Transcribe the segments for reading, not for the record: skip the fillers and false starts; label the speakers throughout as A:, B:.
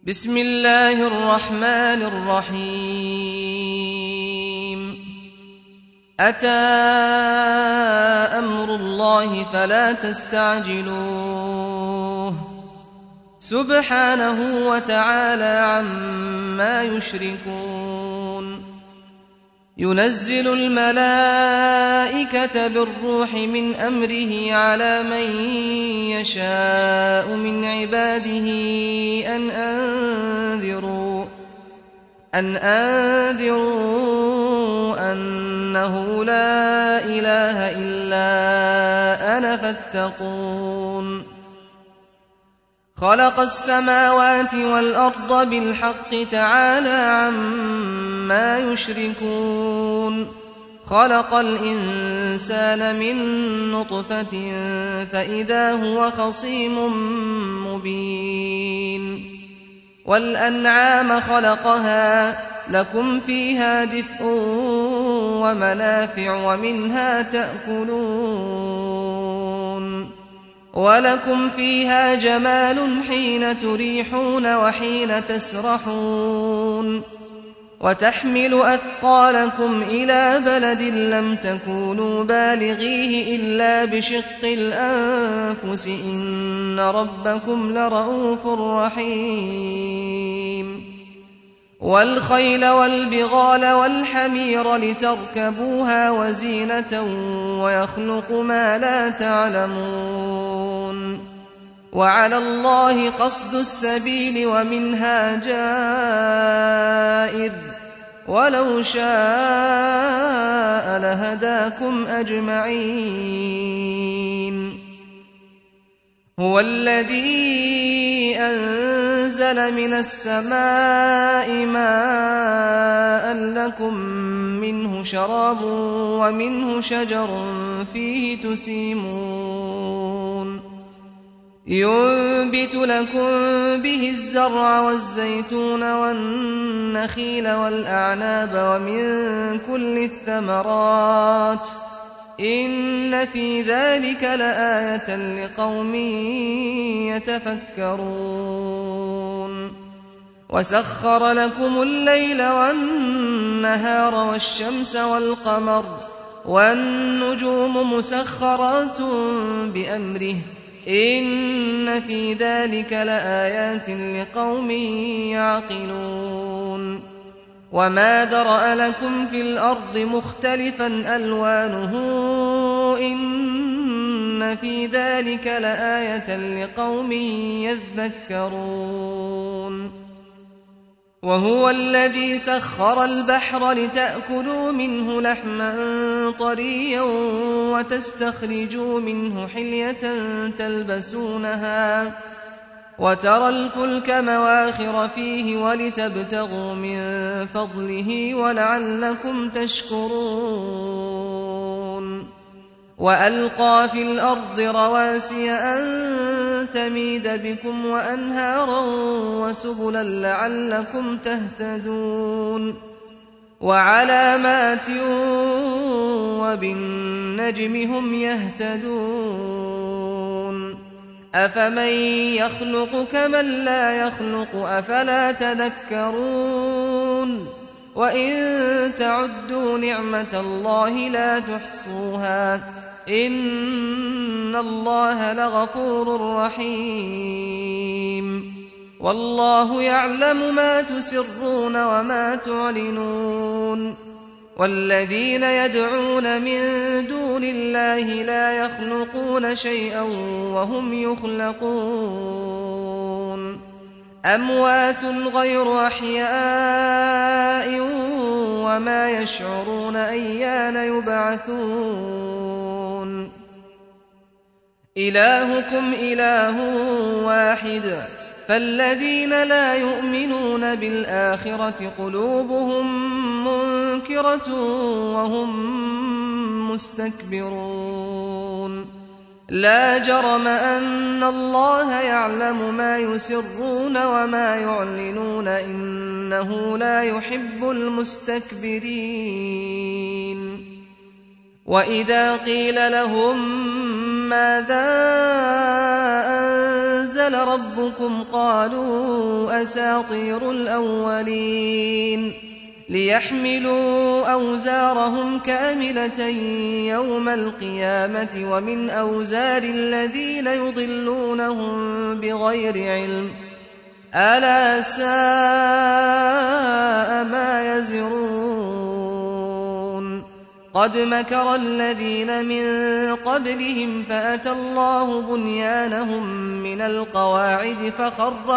A: بسم الله الرحمن الرحيم أتى أمر الله فلا تستعجلوه سبحانه وتعالى عما يشركون ينزل الملائكة بالروح من أمره على من يشاء من عباده أن أنذروا أنه لا إله إلا أنا فاتقون خلق السماوات والأرض بالحق تعالى عما يشركون خلق الإنسان من نطفة فإذا هو خصيم مبين والأنعام خلقها لكم فيها دفء ومنافع ومنها تأكلون ولكم فيها جمال حين تريحون وحين تسرحون وتحمل أثقالكم إلى بلد لم تكونوا بالغيه إلا بشق الأنفس إن ربكم لرؤوف رحيم والخيل والبغال والحمير لتركبوها وزينة ويخلق ما لا تعلمون وعلى الله قصد السبيل ومنها جائر ولو شاء لهداكم أجمعين هو الذي أنزل من السماء ماء لكم منه شراب ومنه شجر فيه تسيمون ينبت لكم به الزرع والزيتون والنخيل والأعناب ومن كل الثمرات إن في ذلك لآية لقوم يتفكرون وسخر لكم الليل والنهار والشمس والقمر والنجوم مسخرات بأمره إن في ذلك لآيات لقوم يعقلون وما ذرأ لكم في الأرض مختلفا ألوانه إن في ذلك لآية لقوم يذكرون وهو الذي سخر البحر لتأكلوا منه لحما طريا وتستخرجوا منه حلية تلبسونها وترى الفلك مواخر فيه ولتبتغوا من فضله ولعلكم تشكرون وألقى في الأرض رواسي أن تميد بكم وأنهارا وسبلا لعلكم تهتدون وعلامات وبالنجم هم يهتدون أفمن يخلق كمن لا يخلق أفلا تذكرون وإن تعدوا نعمة الله لا تحصوها إن الله لغفور رحيم والله يعلم ما تسرون وما تعلنون والذين يدعون من دون الله لا يخلقون شيئا وهم يخلقون أموات غير أحياء وما يشعرون أيان يبعثون إلهكم إله واحد فالذين لا يؤمنون بالآخرة قلوبهم منكرة وهم مستكبرون لا جرم أن الله يعلم ما يسرون وما يعلنون إنه لا يحب المستكبرين وإذا قيل لهم ماذا أنزل أنزل ربكم قالوا أساطير الأولين ليحملوا أوزارهم كاملة يوم القيامة ومن أوزار الذين يضلونهم بغير علم ألا ساء ما يزرون قد مكر الذين من قبلهم فأتى الله بنيانهم من القواعد فخر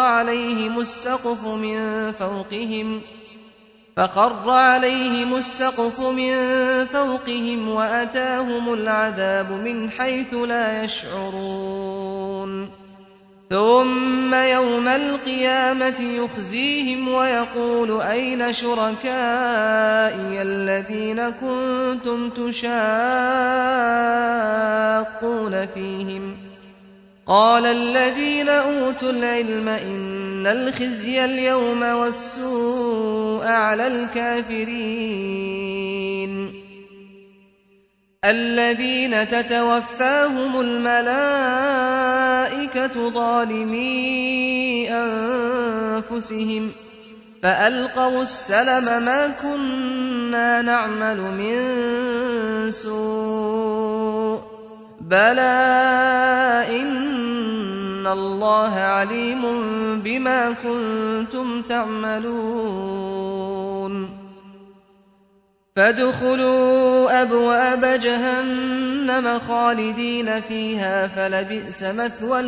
A: عليهم السقف من فوقهم وأتاهم العذاب من حيث لا يشعرون ثم يوم القيامة يخزيهم ويقول أين شركائي الذين كنتم تشاقون فيهم قال الذين أوتوا العلم إن الخزي اليوم والسوء على الكافرين الذين تتوفاهم الملائكة ظالمي أنفسهم فألقوا السلم ما كنا نعمل من سوء بلى إن الله عليم بما كنتم تعملون فادخلوا أبواب جهنم خالدين فيها فلبئس مثوى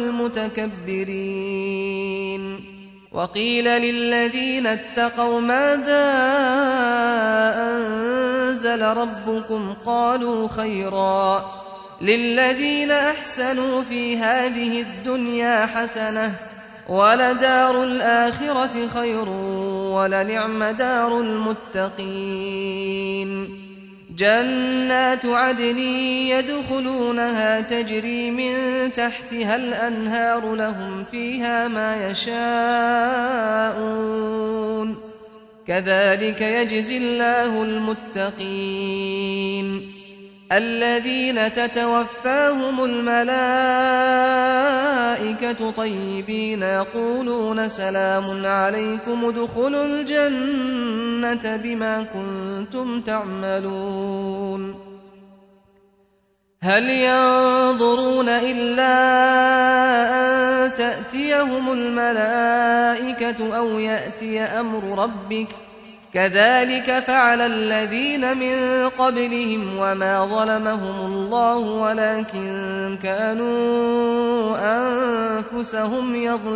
A: المتكبرين وقيل للذين اتقوا ماذا أنزل ربكم قالوا خيرا للذين أحسنوا في هذه الدنيا حسنة ولدار الآخرة خير ولنعم دار المتقين جنات عدن يدخلونها تجري من تحتها الأنهار لهم فيها ما يشاءون كذلك يجزي الله المتقين الذين تتوفاهم الملائكة طيبين يقولون سلام عليكم ادخلوا الجنة بما كنتم تعملون هل ينظرون إلا أن تأتيهم الملائكة أو يأتي أمر ربك كذلك فعل الذين من قبلهم وما ظلمهم الله ولكن كانوا أنفسهم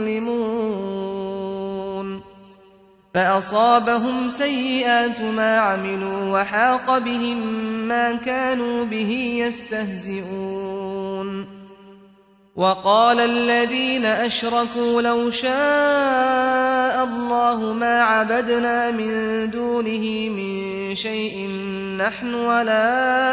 A: يظلمون فأصابهم سيئات ما عملوا وحاق بهم ما كانوا به يستهزئون وقال الذين أشركوا لو شاء الله ما عبدنا من دونه من شيء نحن ولا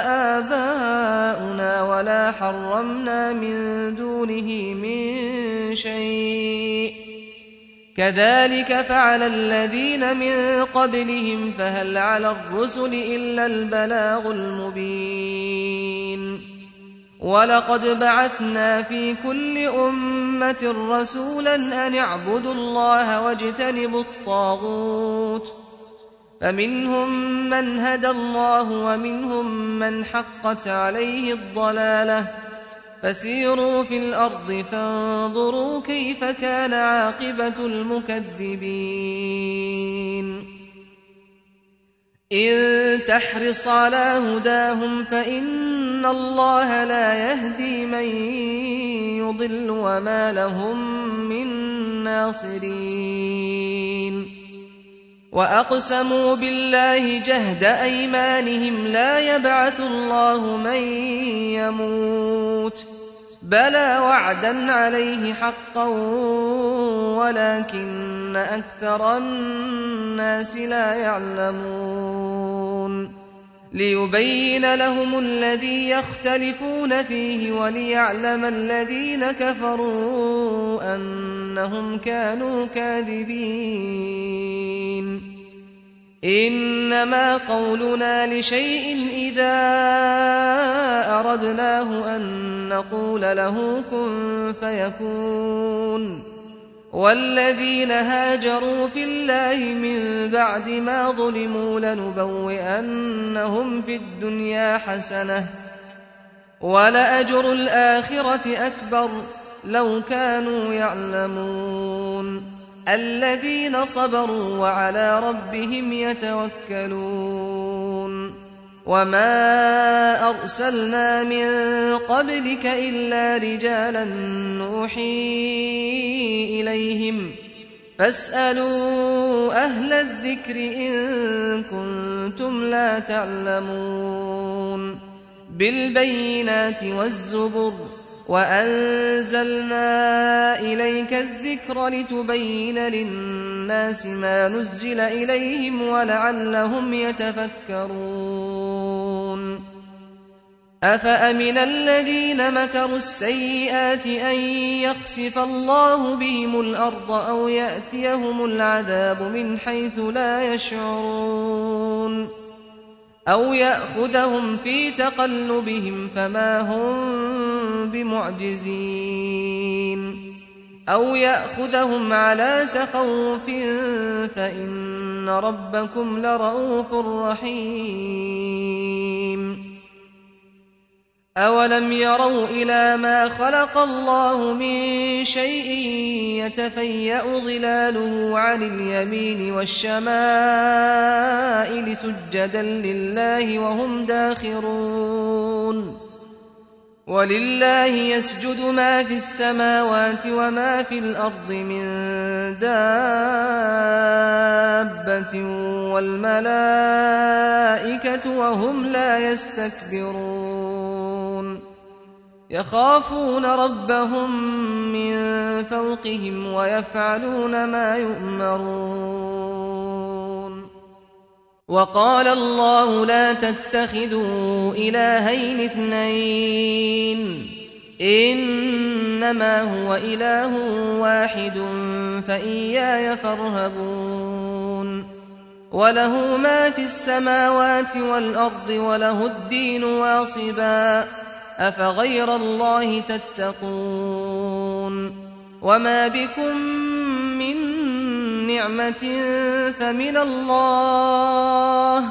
A: آباؤنا ولا حرمنا من دونه من شيء كذلك فعل الذين من قبلهم فهل على الرسل إلا البلاغ المبين ولقد بعثنا في كل أمة رسولا أن اعبدوا الله واجتنبوا الطاغوت فمنهم من هدى الله ومنهم من حقت عليه الضلالة فسيروا في الأرض فانظروا كيف كان عاقبة المكذبين إن تحرص على هداهم فإن الله لا يهدي من يضل وما لهم من ناصرين وأقسموا بالله جهد أيمانهم لا يبعث الله من يموت بلى وعدا عليه حقا ولكن أكثر الناس لا يعلمون ليبين لهم الذي يختلفون فيه وليعلم الذين كفروا أنهم كانوا كاذبين إنما قولنا لشيء إذا أردناه أن نقول له كن فيكون والذين هاجروا في الله من بعد ما ظلموا لنبوئنهم في الدنيا حسنة ولأجر الآخرة أكبر لو كانوا يعلمون الذين صبروا وعلى ربهم يتوكلون وما أرسلنا من قبلك إلا رجالا نوحي إليهم فاسألوا أهل الذكر إن كنتم لا تعلمون بالبينات والزبر وأنزلنا إليك الذكر لتبين للناس ما نزل إليهم ولعلهم يتفكرون أفأمن الذين مكروا السيئات أن يخسف الله بهم الأرض أو يأتيهم العذاب من حيث لا يشعرون أو يأخذهم في تقلبهم فما هم بمعجزين أو يأخذهم على تخوف فإن ربكم لرؤوف رحيم أولم يروا إلى ما خلق الله من شيء يتفيأ ظلاله عن اليمين والشمائل سجدا لله وهم داخرون ولله يسجد ما في السماوات وما في الأرض من دابة والملائكة وهم لا يستكبرون يخافون ربهم من فوقهم ويفعلون ما يؤمرون وقال الله لا تتخذوا إلهين اثنين إنما هو إله واحد فإياي فارهبون وله ما في السماوات والأرض وله الدين واصبا أفغير الله تتقون وما بكم من نعمة فمن الله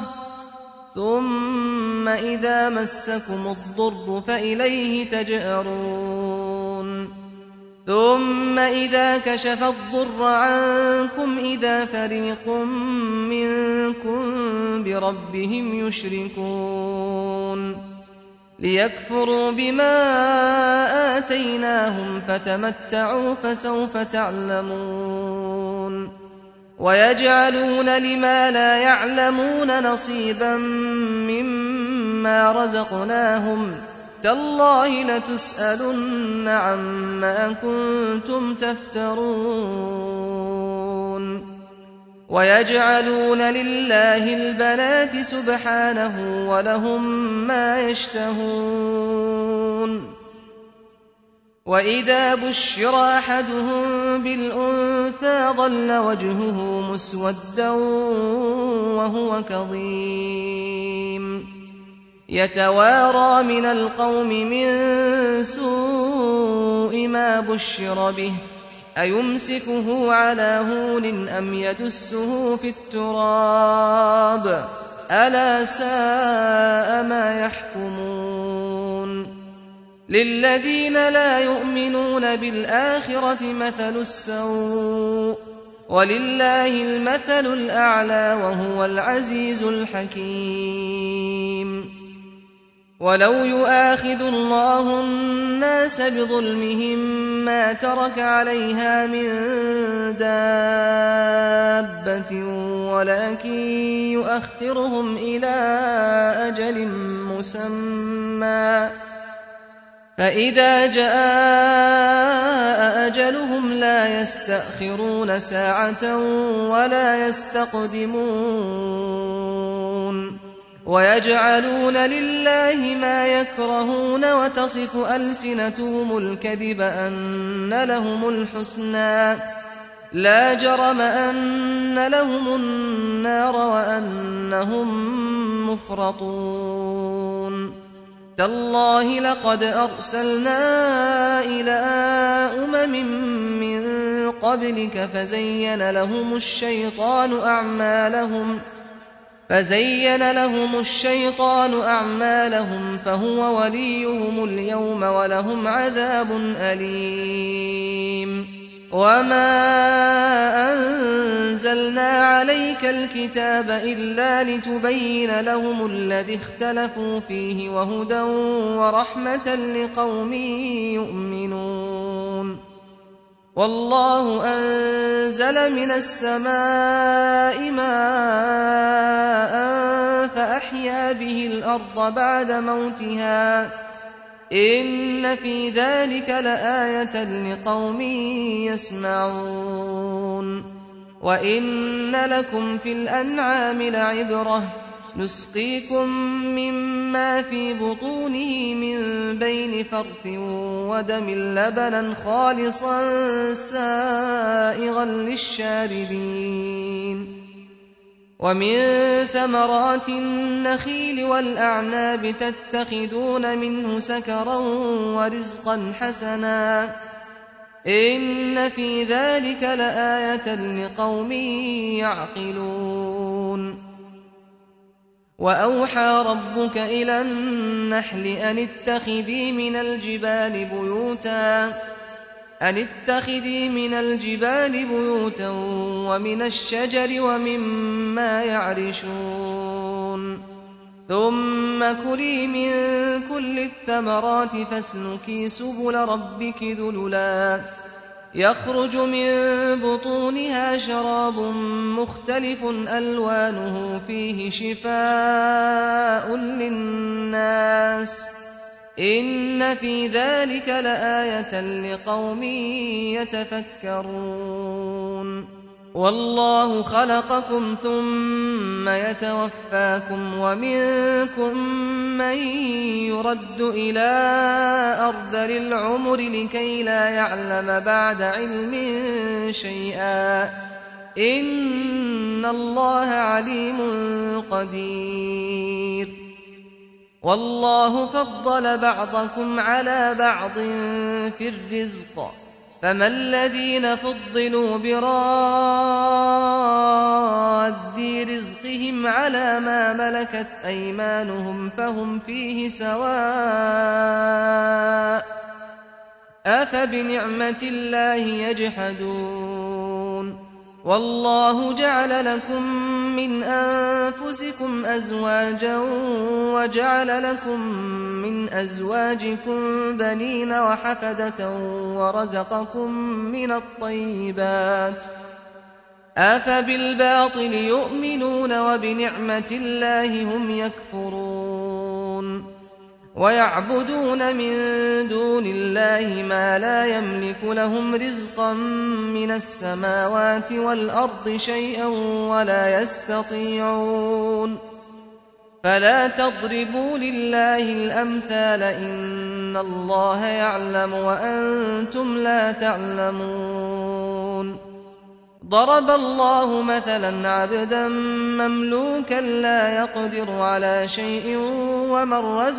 A: ثم إذا مسكم الضر فإليه تجأرون ثم إذا كشف الضر عنكم إذا فريق منكم بربهم يشركون ليكفروا بما آتيناهم فتمتعوا فسوف تعلمون ويجعلون لما لا يعلمون نصيبا مما رزقناهم تالله لتسألن عما كنتم تفترون ويجعلون لله البنات سبحانه ولهم ما يشتهون وإذا بشر أحدهم بالأنثى ظل وجهه مسودا وهو كظيم يتوارى من القوم من سوء ما بشر به أيمسكه على هون أم يدسه في التراب ألا ساء ما يحكمون للذين لا يؤمنون بالآخرة مثل السوء ولله المثل الأعلى وهو العزيز الحكيم ولو يؤاخذ الله الناس بظلمهم ما ترك عليها من دابة ولكن يؤخرهم إلى أجل مسمى فإذا جاء أجلهم لا يستأخرون ساعة ولا يستقدمون ويجعلون لله ما يكرهون وتصف ألسنتهم الكذب أن لهم الحسنى لا جرم أن لهم النار وأنهم مفرطون تالله لقد أرسلنا إلى من قبلك فزين لهم الشيطان أعمالهم فهو وليهم اليوم ولهم عذاب أليم وما أنزلنا عليك الكتاب إلا لتبين لهم الذي اختلفوا فيه وهدى ورحمة لقوم يؤمنون والله أنزل من السماء ماء فأحيا به الأرض بعد موتها إن في ذلك لآية لقوم يسمعون وإن لكم في الأنعام لعبرة نسقيكم مما في بطونه من بين فرث ودم لبنا خالصا سائغا للشاربين ومن ثمرات النخيل والأعناب تتخذون منه سكرا ورزقا حسنا إن في ذلك لآية لقوم يعقلون وأوحى ربك إلى النحل أن اتخذي من الجبال بيوتا ومن الشجر ومما يعرشون ثم كلي من كل الثمرات فاسلكي سبل ربك ذللا يخرج من بطونها شراب مختلف ألوانه فيه شفاء للناس إن في ذلك لآية لقوم يتفكرون والله خلقكم ثم يتوفاكم ومنكم من يرد إلى أرذل العمر لكي لا يعلم بعد علم شيئا إن الله عليم قدير والله فضل بعضكم على بعض في الرزق فما الذين فضلوا براد رزقهم على ما ملكت أيمانهم فهم فيه سواء أفبنعمة الله يجحدون والله جعل لكم من أنفسكم أزواجا وجعل لكم من أزواجكم بنين وحفدة ورزقكم من الطيبات أفبالباطل يؤمنون وبنعمة الله هم يكفرون ويعبدون من دون الله ما لا يملك لهم رزقا من السماوات والأرض شيئا ولا يستطيعون فلا تضربوا لله الأمثال إن الله يعلم وأنتم لا تعلمون ضرب الله مثلا عبدا مملوكا لا يقدر على شيء ومن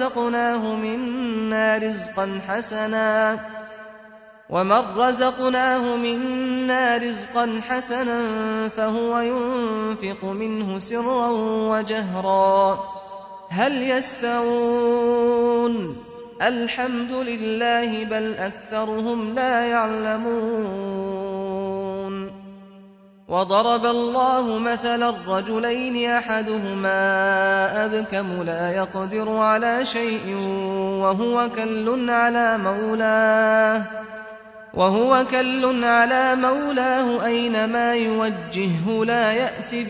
A: رزقناه منا رزقا حسنا فهو ينفق منه سرا وجهرا هل يستوون الحمد لله بل أكثرهم لا يعلمون وضرب الله مثلا رجلين أحدهما أبكم لا يقدر على شيء وهو كل على مولاه أينما يوجهه لا يأتي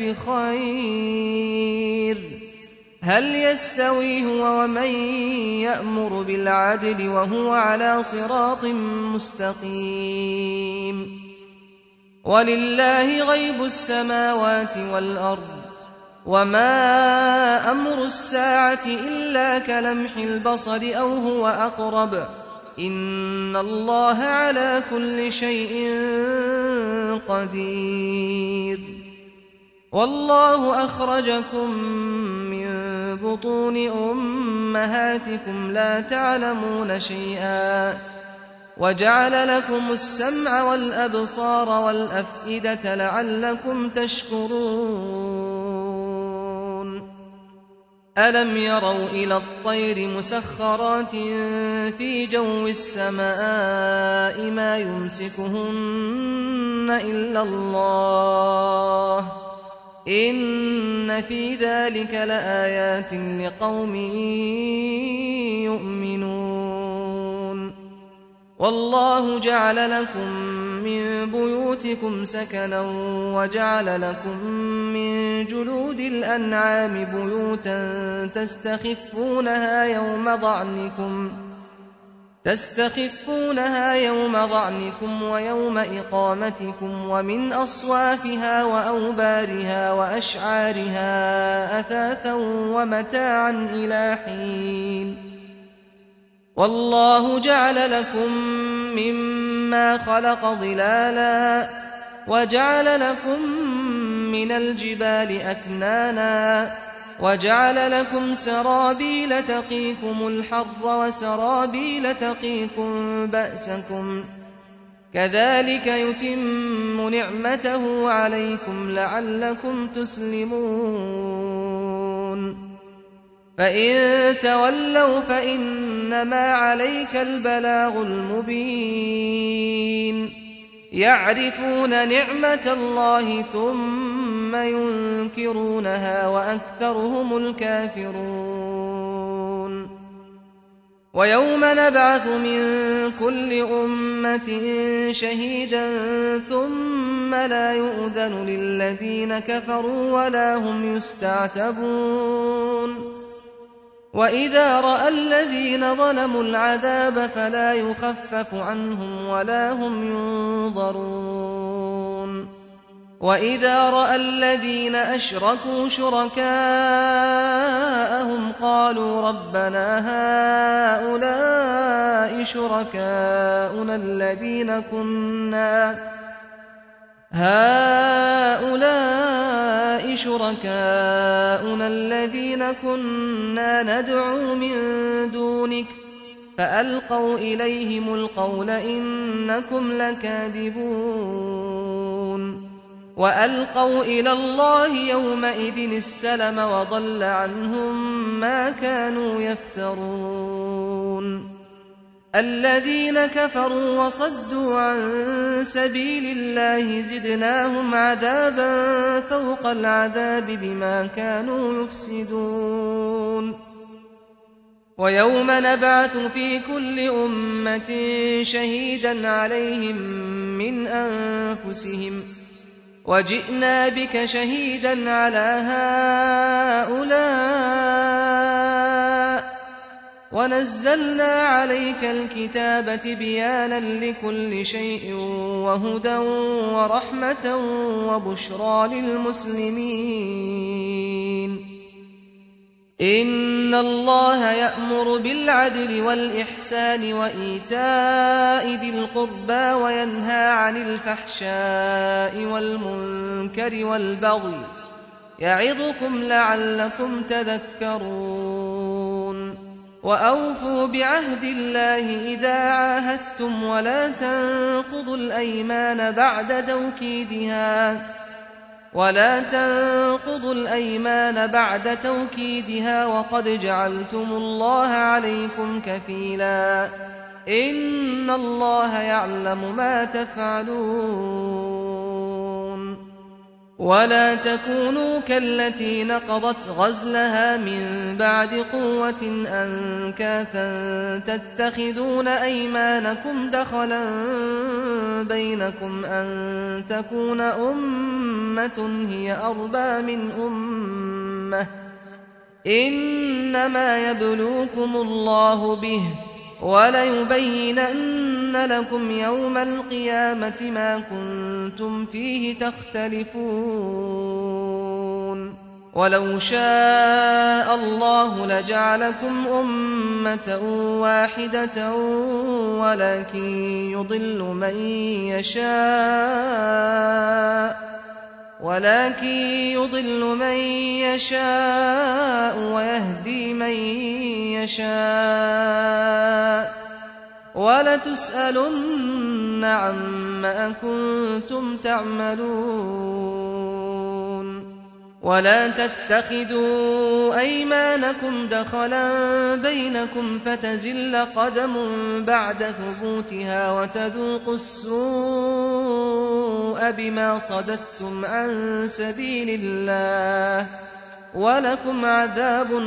A: بخير هل يستوي هو ومن يأمر بالعدل وهو على صراط مستقيم ولله غيب السماوات والأرض وما أمر الساعة إلا كلمح البصر أو هو أقرب إن الله على كل شيء قدير والله أخرجكم من بطون أمهاتكم لا تعلمون شيئا وجعل لكم السمع والأبصار والأفئدة لعلكم تشكرون ألم يروا إلى الطير مسخرات في جو السماء ما يمسكهن إلا الله إن في ذلك لآيات لقوم يؤمنون والله جعل لكم من بيوتكم سكنا وجعل لكم من جلود الأنعام بيوتا تستخفونها يوم ضعنكم ويوم إقامتكم ومن أصوافها وأوبارها وأشعارها أثاثا ومتاعا إلى حين والله جعل لكم مما خلق ظلالا وجعل لكم من الجبال أكنانا وجعل لكم سرابيل تقيكم الحر وسرابيل تقيكم بأسكم كذلك يتم نعمته عليكم لعلكم تسلمون فإن تولوا فإنما عليك البلاغ المبين يعرفون نعمة الله ثم ينكرونها وأكثرهم الكافرون ويوم نبعث من كل أمة شهيدا ثم لا يؤذن للذين كفروا ولا هم يستعتبون وإذا رأى الذين ظلموا العذاب فلا يخفف عنهم ولا هم ينظرون وإذا رأى الذين أشركوا شركاءهم قالوا ربنا هؤلاء شركاؤنا الذين كنا ندعو من دونك فألقوا إليهم القول إنكم لكاذبون وألقوا إلى الله يومئذ السلم وضل عنهم ما كانوا يفترون الذين كفروا وصدوا عن سبيل الله زدناهم عذابا فوق العذاب بما كانوا يفسدون ويوم نبعث في كل أمة شهيدا عليهم من أنفسهم وجئنا بك شهيدا على هؤلاء ونزلنا عليك الكتاب تبيانا لكل شيء وهدى ورحمة وبشرى للمسلمين إن الله يأمر بالعدل والإحسان وإيتاء ذي القربى وينهى عن الفحشاء والمنكر والبغي يعظكم لعلكم تذكرون وأوفوا بعهد الله إذا عاهدتم ولا تنقضوا الأيمان بعد توكيدها وقد جعلتم الله عليكم كفيلا إن الله يعلم ما تفعلون ولا تكونوا كالتي نقضت غزلها من بعد قوة أنكاثا تتخذون أيمانكم دخلا بينكم أن تكون أمة هي أربى من أمة إنما يبلوكم الله به وليبينن لكم يوم القيامة ما كنتم فيه تختلفون ولو شاء الله لجعلكم أمة واحدة ولكن يضل من يشاء ويهدي من يشاء ولتسألن عما كنتم تعملون ولا تتخذوا أيمانكم دخلا بينكم فتزل قدم بعد ثبوتها وتذوقوا السوء بما صددتم عن سبيل الله ولكم عذاب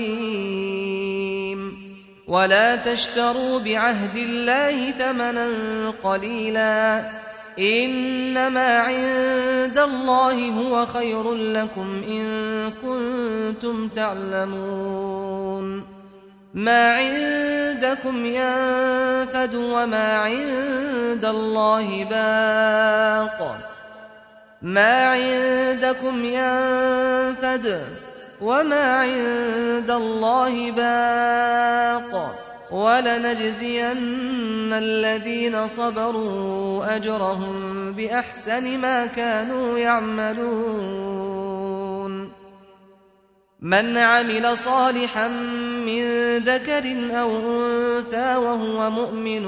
A: عظيم ولا تشتروا بعهد الله ثمنا قليلا إنما عند الله هو خير لكم إن كنتم تعلمون ما عندكم ينفد وما عند الله باق ما عندكم ينفد وما عند الله باق ولنجزين الذين صبروا أجرهم بأحسن ما كانوا يعملون من عمل صالحا من ذكر أو أنثى وهو مؤمن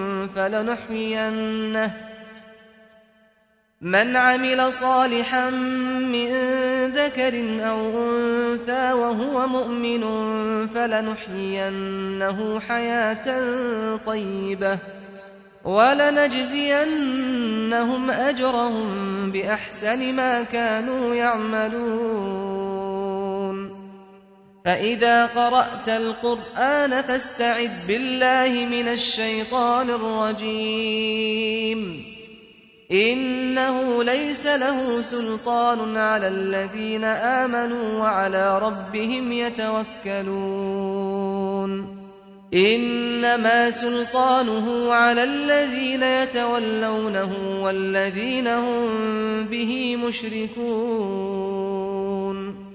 A: فلنحيينه حياة طيبة ولنجزينهم أجرهم بأحسن ما كانوا يعملون فإذا قرأت القرآن فاستعذ بالله من الشيطان الرجيم إنه ليس له سلطان على الذين آمنوا وعلى ربهم يتوكلون إنما سلطانه على الذين يتولونه والذين هم به مشركون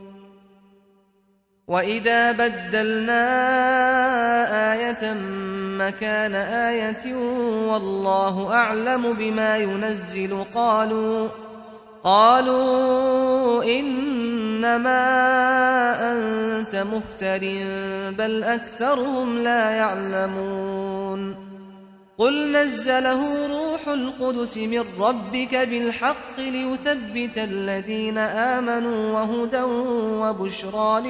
A: وإذا بدلنا آية مكان آية والله أعلم بما ينزل قالوا إنما أنت مفتر بل أكثرهم لا يعلمون قل نزله روح القدس من ربك بالحق ليثبت الذين آمنوا وهدى وبشرى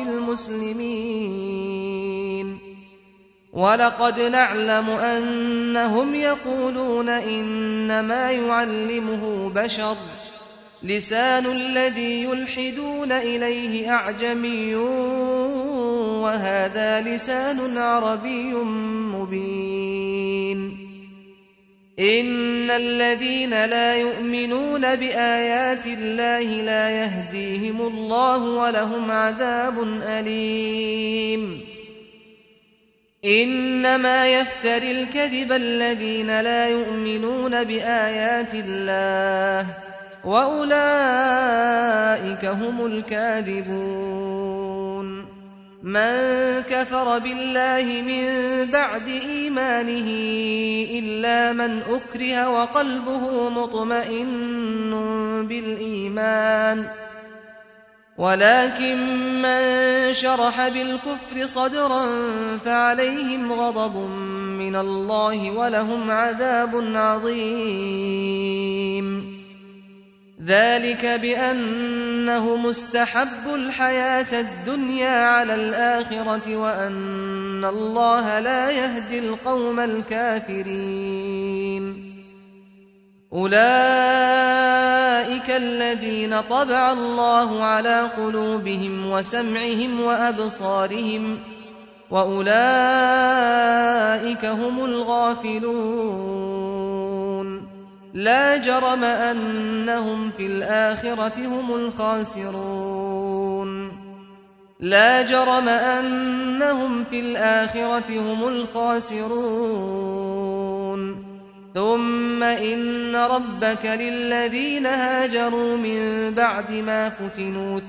A: للمسلمين ولقد نعلم أنهم يقولون إنما يعلمه بشر لسان الذي يلحدون إليه أعجمي وهذا لسان عربي مبين إن الذين لا يؤمنون بآيات الله لا يهديهم الله ولهم عذاب أليم إنما يفتري الكذب الذين لا يؤمنون بآيات الله وأولئك هم الكاذبون من كفر بالله من بعد إيمانه إلا من أكره وقلبه مطمئن بالإيمان ولكن من شرح بالكفر صدرا فعليهم غضب من الله ولهم عذاب عظيم ذلك بأنه مستحب الحياة الدنيا على الآخرة وأن الله لا يهدي القوم الكافرين أولئك الذين طبع الله على قلوبهم وسمعهم وأبصارهم وأولئك هم الغافلون لا جرم أنهم في الآخرة هم الخاسرون ثم إن ربك للذين هاجروا من بعد ما فتنوا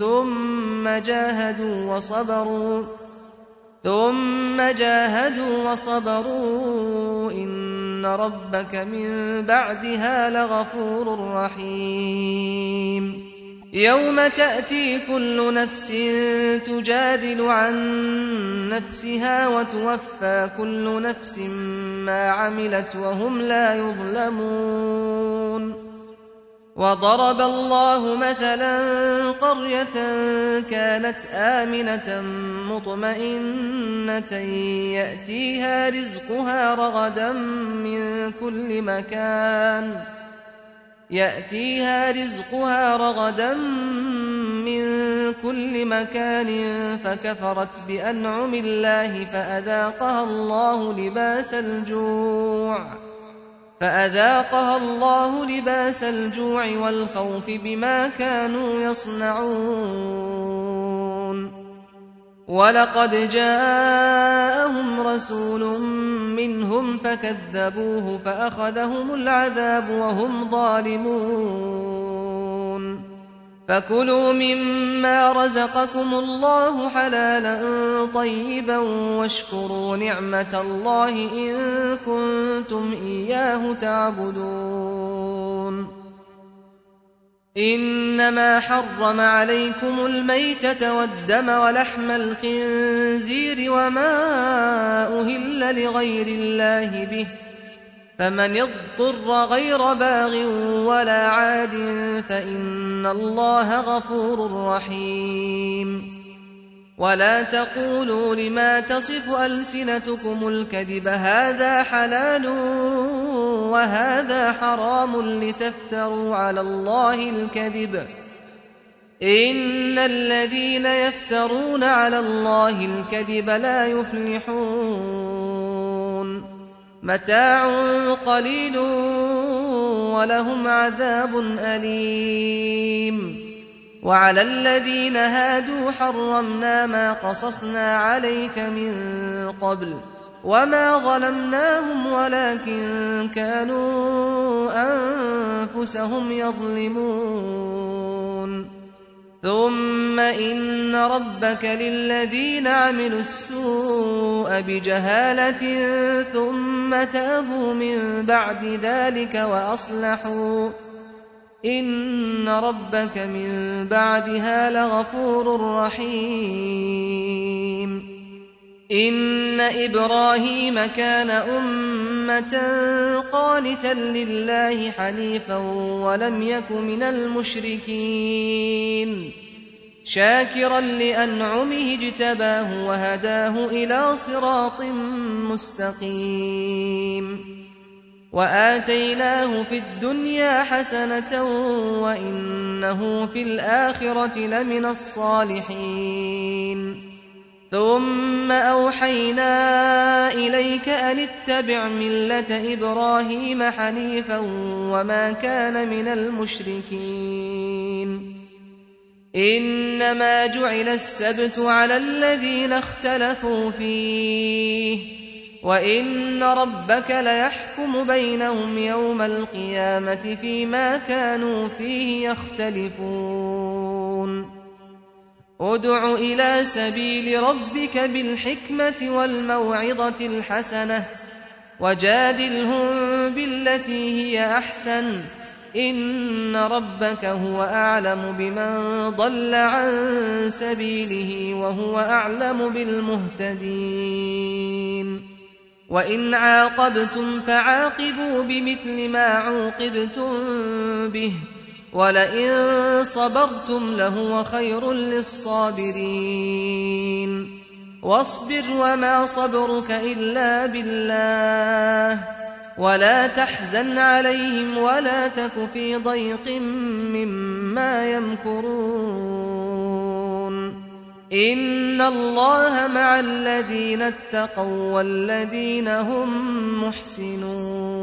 A: ثم جاهدوا وصبروا إن ربك من بعدها لغفور رحيم يوم تأتي كل نفس تجادل عن نفسها وتوفى كل نفس ما عملت وهم لا يظلمون وضرب الله مثلا قرية كانت آمنة مطمئنة يأتيها رزقها رغدا من كل مكان فكفرت بأنعم الله فأذاقها الله لباس الجوع والخوف بما كانوا يصنعون ولقد جاءهم رسول منهم فكذبوه فأخذهم العذاب وهم ظالمون فكلوا مما رزقكم الله حلالا طيبا واشكروا نعمة الله إن كنتم إياه تعبدون إنما حرم عليكم الميتة والدم ولحم الخنزير وما أهل لغير الله به فمن اضطر غير باغ ولا عاد فإن الله غفور رحيم ولا تقولوا لما تصف ألسنتكم الكذب هذا حلال وهذا حرام لتفتروا على الله الكذب إن الذين يفترون على الله الكذب لا يفلحون متاع قليل ولهم عذاب أليم وعلى الذين هادوا حرمنا ما قصصنا عليك من قبل وما ظلمناهم ولكن كانوا أنفسهم يظلمون ثم إن ربك للذين عملوا السوء بجهالة ثم تابوا من بعد ذلك وأصلحوا إن ربك من بعدها لغفور رحيم إن إبراهيم كان أمة قانتا لله حنيفا ولم يك من المشركين شاكرا لأنعمه اجتباه وهداه إلى صراط مستقيم وآتيناه في الدنيا حسنة وإنه في الآخرة لمن الصالحين ثم أوحينا إليك أن اتبع ملة إبراهيم حنيفا وما كان من المشركين إنما جعل السبت على الذين اختلفوا فيه وإن ربك ليحكم بينهم يوم القيامة فيما كانوا فيه يختلفون ادع إلى سبيل ربك بالحكمة والموعظة الحسنة وجادلهم بالتي هي أحسن إن ربك هو أعلم بمن ضل عن سبيله وهو أعلم بالمهتدين وإن عاقبتم فعاقبوا بمثل ما عوقبتم به ولئن صبرتم لهو خير للصابرين واصبر وما صبرك إلا بالله ولا تحزن عليهم ولا تك في ضيق مما يمكرون إن الله مع الذين اتقوا والذين هم محسنون